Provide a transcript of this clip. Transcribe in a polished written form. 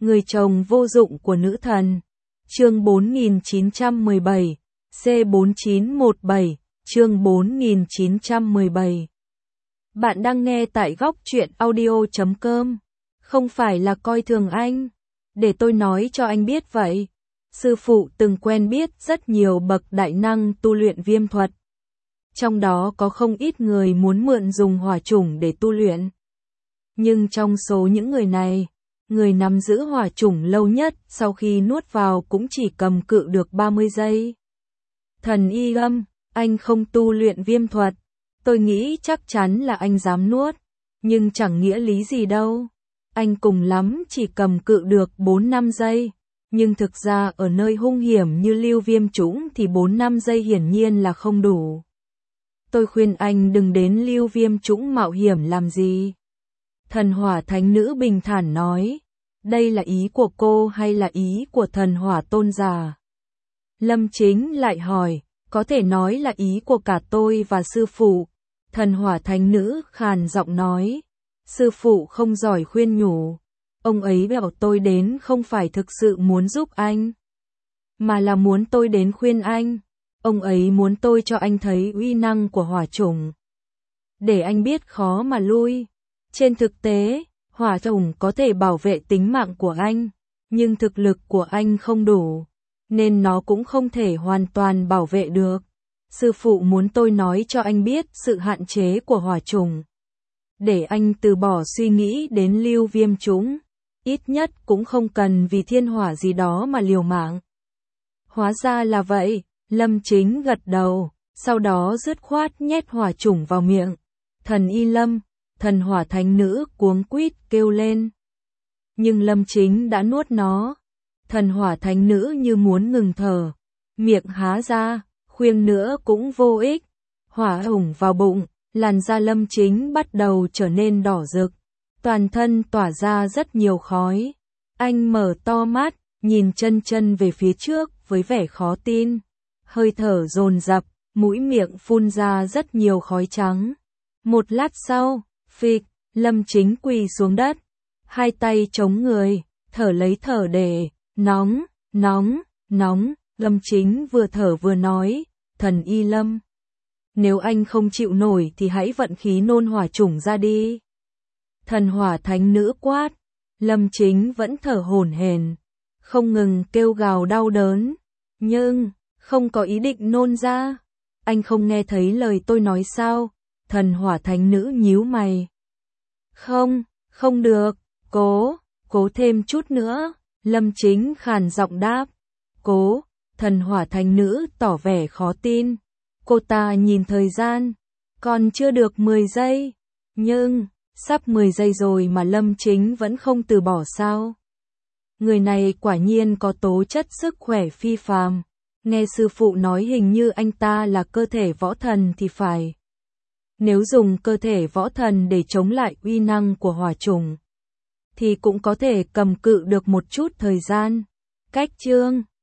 Người chồng vô dụng của nữ thần. Chương 4917, C4917, chương 4917. Bạn đang nghe tại góc truyện audio.com. Không phải là coi thường anh. Để tôi nói cho anh biết vậy. Sư phụ từng quen biết rất nhiều bậc đại năng tu luyện viêm thuật. Trong đó có không ít người muốn mượn dùng hỏa chủng để tu luyện. Nhưng trong số những người này, người nắm giữ hỏa chủng lâu nhất sau khi nuốt vào cũng chỉ cầm cự được 30 giây. Thần Y Lâm, anh không tu luyện viêm thuật. Tôi nghĩ chắc chắn là anh dám nuốt, nhưng chẳng nghĩa lý gì đâu. Anh cùng lắm chỉ cầm cự được 4-5 giây, nhưng thực ra ở nơi hung hiểm như Lưu Viêm Trũng thì 4-5 giây hiển nhiên là không đủ. Tôi khuyên anh đừng đến Lưu Viêm Trũng mạo hiểm làm gì. Thần Hỏa Thánh Nữ bình thản nói, đây là ý của cô hay là ý của Thần Hỏa Tôn giả? Lâm Chính lại hỏi, có thể nói là ý của cả tôi và sư phụ. Thần Hỏa Thánh Nữ khàn giọng nói, sư phụ không giỏi khuyên nhủ. Ông ấy bảo tôi đến không phải thực sự muốn giúp anh, mà là muốn tôi đến khuyên anh. Ông ấy muốn tôi cho anh thấy uy năng của hỏa chủng, để anh biết khó mà lui. Trên thực tế, hỏa chủng có thể bảo vệ tính mạng của anh, nhưng thực lực của anh không đủ, nên nó cũng không thể hoàn toàn bảo vệ được. Sư phụ muốn tôi nói cho anh biết sự hạn chế của hỏa chủng, để anh từ bỏ suy nghĩ đến Lưu Viêm Trũng, ít nhất cũng không cần vì thiên hỏa gì đó mà liều mạng. Hóa ra là vậy, Lâm Chính gật đầu, sau đó dứt khoát nhét hỏa chủng vào miệng. Thần Y Lâm, Thần Hỏa Thánh Nữ cuống quýt kêu lên. Nhưng Lâm Chính đã nuốt nó. Thần Hỏa Thánh Nữ như muốn ngừng thở, miệng há ra, khuyên nữa cũng vô ích. Hỏa ủng vào bụng, làn da Lâm Chính bắt đầu trở nên đỏ rực, toàn thân tỏa ra rất nhiều khói. Anh mở to mắt, nhìn chân chân về phía trước với vẻ khó tin, hơi thở dồn dập, mũi miệng phun ra rất nhiều khói trắng. Một lát sau, phịch, Lâm Chính quỳ xuống đất, hai tay chống người, thở lấy thở để, nóng, nóng, nóng. Lâm Chính vừa thở vừa nói, Thần Y Lâm, nếu anh không chịu nổi thì hãy vận khí nôn hỏa chủng ra đi. Thần Hỏa Thánh Nữ quát. Lâm Chính vẫn thở hổn hển, không ngừng kêu gào đau đớn, nhưng không có ý định nôn ra. Anh không nghe thấy lời tôi nói sao? Thần Hỏa Thánh Nữ nhíu mày. Không, không được, cố thêm chút nữa. Lâm Chính khàn giọng đáp. Cố. Thần Hỏa Thánh Nữ tỏ vẻ khó tin. Cô ta nhìn thời gian, còn chưa được 10 giây, nhưng sắp 10 giây rồi mà Lâm Chính vẫn không từ bỏ sao? Người này quả nhiên có tố chất sức khỏe phi phàm. Nghe sư phụ nói hình như anh ta là cơ thể võ thần thì phải. Nếu dùng cơ thể võ thần để chống lại uy năng của hỏa chủng, thì cũng có thể cầm cự được một chút thời gian. Cách chương